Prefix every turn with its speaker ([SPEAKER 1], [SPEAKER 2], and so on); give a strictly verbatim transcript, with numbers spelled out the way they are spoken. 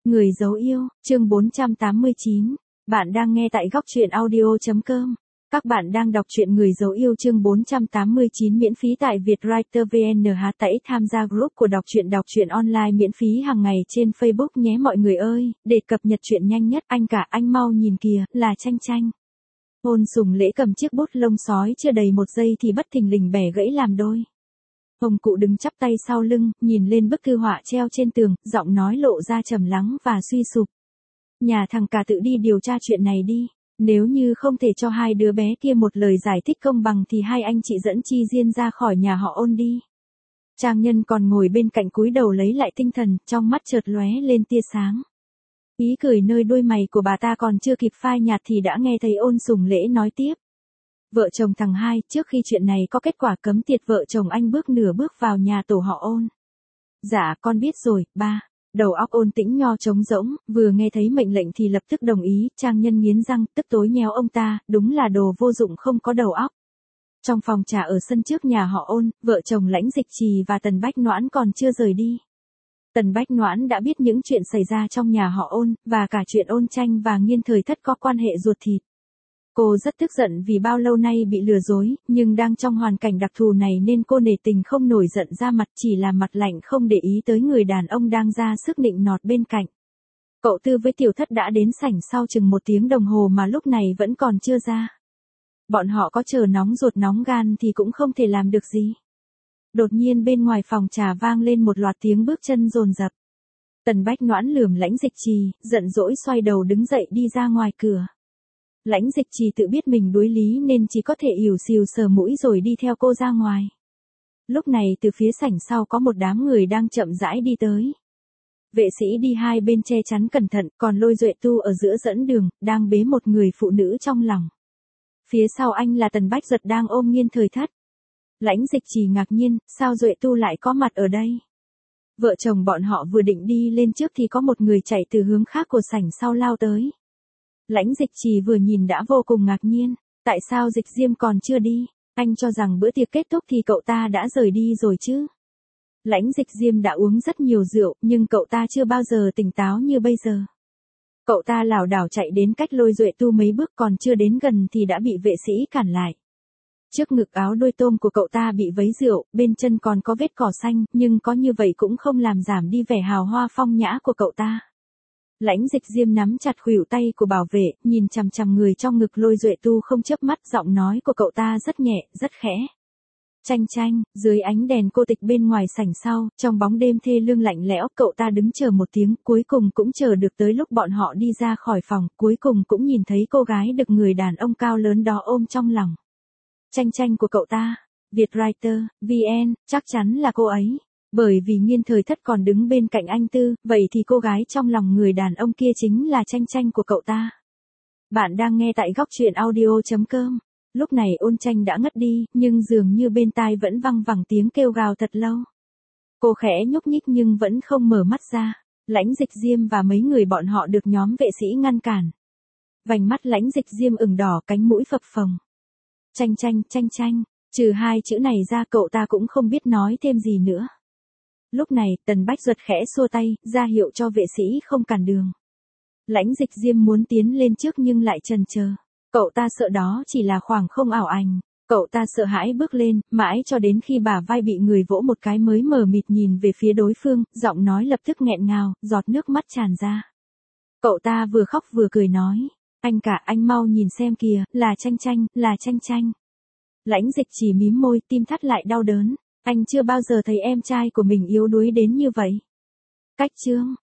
[SPEAKER 1] Người dấu yêu, chương bốn trăm tám mươi chín. Bạn đang nghe tại góc truyện audio chấm com. Các bạn đang đọc truyện Người dấu yêu chương bốn trăm tám mươi chín miễn phí tại Vietwriter vê en. Hãy tham gia group của đọc truyện đọc truyện online miễn phí hàng ngày trên Facebook nhé mọi người ơi, để cập nhật truyện nhanh nhất. Anh cả anh mau nhìn kìa, là Chanh Chanh. Ôn Sùng Lễ cầm chiếc bút lông sói chưa đầy một giây thì bất thình lình bẻ gãy làm đôi. Ông cụ đứng chắp tay sau lưng, nhìn lên bức thư họa treo trên tường, giọng nói lộ ra trầm lắng và suy sụp. Nhà thằng cả tự đi điều tra chuyện này đi, nếu như không thể cho hai đứa bé kia một lời giải thích công bằng thì hai anh chị dẫn Chi Diên ra khỏi nhà họ Ôn đi. Trang Nhân còn ngồi bên cạnh cúi đầu lấy lại tinh thần, trong mắt chợt lóe lên tia sáng. Ý cười nơi đôi mày của bà ta còn chưa kịp phai nhạt thì đã nghe thấy Ôn Sùng Lễ nói tiếp. Vợ chồng thằng hai, trước khi chuyện này có kết quả cấm tiệt vợ chồng anh bước nửa bước vào nhà tổ họ Ôn. Dạ con biết rồi, ba. Đầu óc Ôn Tĩnh Nho trống rỗng, vừa nghe thấy mệnh lệnh thì lập tức đồng ý. Trang Nhân nghiến răng, tức tối nhéo ông ta, đúng là đồ vô dụng không có đầu óc. Trong phòng trà ở sân trước nhà họ Ôn, vợ chồng Lãnh Dịch Trì và Tần Bách Noãn còn chưa rời đi. Tần Bách Noãn đã biết những chuyện xảy ra trong nhà họ Ôn, và cả chuyện Ôn Tranh và Nghiên Thời Thất có quan hệ ruột thịt. Cô rất tức giận vì bao lâu nay bị lừa dối, nhưng đang trong hoàn cảnh đặc thù này nên cô nể tình không nổi giận ra mặt, chỉ là mặt lạnh không để ý tới người đàn ông đang ra sức nịnh nọt bên cạnh. Cậu Tư với Tiểu Thất đã đến sảnh sau chừng một tiếng đồng hồ mà lúc này vẫn còn chưa ra. Bọn họ có chờ nóng ruột nóng gan thì cũng không thể làm được gì. Đột nhiên bên ngoài phòng trà vang lên một loạt tiếng bước chân dồn dập. Tần Bách Noãn lườm Lãnh Dịch Trì, giận dỗi xoay đầu đứng dậy đi ra ngoài cửa. Lãnh Dịch Trì tự biết mình đuối lý nên chỉ có thể ỉu xìu sờ mũi rồi đi theo cô ra ngoài. Lúc này từ phía sảnh sau có một đám người đang chậm rãi đi tới. Vệ sĩ đi hai bên che chắn cẩn thận, còn Lôi Duệ Tu ở giữa dẫn đường, đang bế một người phụ nữ trong lòng. Phía sau anh là Tần Bách Duật đang ôm Nghiên Thời Thất. Lãnh Dịch Trì ngạc nhiên, sao Duệ Tu lại có mặt ở đây? Vợ chồng bọn họ vừa định đi lên trước thì có một người chạy từ hướng khác của sảnh sau lao tới. Lãnh Dịch Trì vừa nhìn đã vô cùng ngạc nhiên, tại sao Dịch Diêm còn chưa đi, anh cho rằng bữa tiệc kết thúc thì cậu ta đã rời đi rồi chứ. Lãnh Dịch Diêm đã uống rất nhiều rượu, nhưng cậu ta chưa bao giờ tỉnh táo như bây giờ. Cậu ta lảo đảo chạy đến cách Lôi Duệ Tu mấy bước, còn chưa đến gần thì đã bị vệ sĩ cản lại. Trước ngực áo đôi tôm của cậu ta bị vấy rượu, bên chân còn có vết cỏ xanh, nhưng có như vậy cũng không làm giảm đi vẻ hào hoa phong nhã của cậu ta. Lãnh Dịch Diêm nắm chặt khuỷu tay của bảo vệ, nhìn chằm chằm người trong ngực Lôi Duệ Tu không chớp mắt, giọng nói của cậu ta rất nhẹ, rất khẽ. Chanh Chanh, dưới ánh đèn cô tịch bên ngoài sảnh sau, trong bóng đêm thê lương lạnh lẽo, cậu ta đứng chờ một tiếng, cuối cùng cũng chờ được tới lúc bọn họ đi ra khỏi phòng, cuối cùng cũng nhìn thấy cô gái được người đàn ông cao lớn đó ôm trong lòng. Chanh Chanh của cậu ta, Vietwriter vê en, chắc chắn là cô ấy. Bởi vì Nghiên Thời Thất còn đứng bên cạnh anh Tư, vậy thì cô gái trong lòng người đàn ông kia chính là Chanh Chanh của cậu ta. Bạn đang nghe tại góc truyện audio chấm com. Lúc này Ôn Tranh đã ngất đi, nhưng dường như bên tai vẫn văng vẳng tiếng kêu gào thật lâu. Cô khẽ nhúc nhích nhưng vẫn không mở mắt ra. Lãnh Dịch Diêm và mấy người bọn họ được nhóm vệ sĩ ngăn cản. Vành mắt Lãnh Dịch Diêm ửng đỏ, cánh mũi phập phồng. Chanh Chanh, Chanh Chanh, trừ hai chữ này ra cậu ta cũng không biết nói thêm gì nữa. Lúc này, Tần Bách Duật khẽ xua tay, ra hiệu cho vệ sĩ không cản đường. Lãnh Dịch Diêm muốn tiến lên trước nhưng lại chần chờ. Cậu ta sợ đó chỉ là khoảng không ảo ảnh. Cậu ta sợ hãi bước lên, mãi cho đến khi bả vai bị người vỗ một cái mới mờ mịt nhìn về phía đối phương, giọng nói lập tức nghẹn ngào, giọt nước mắt tràn ra. Cậu ta vừa khóc vừa cười nói, anh cả anh mau nhìn xem kìa, là Chanh Chanh, là Chanh Chanh. Lãnh Dịch chỉ mím môi, tim thắt lại đau đớn. Anh chưa bao giờ thấy em trai của mình yếu đuối đến như vậy. Cách chương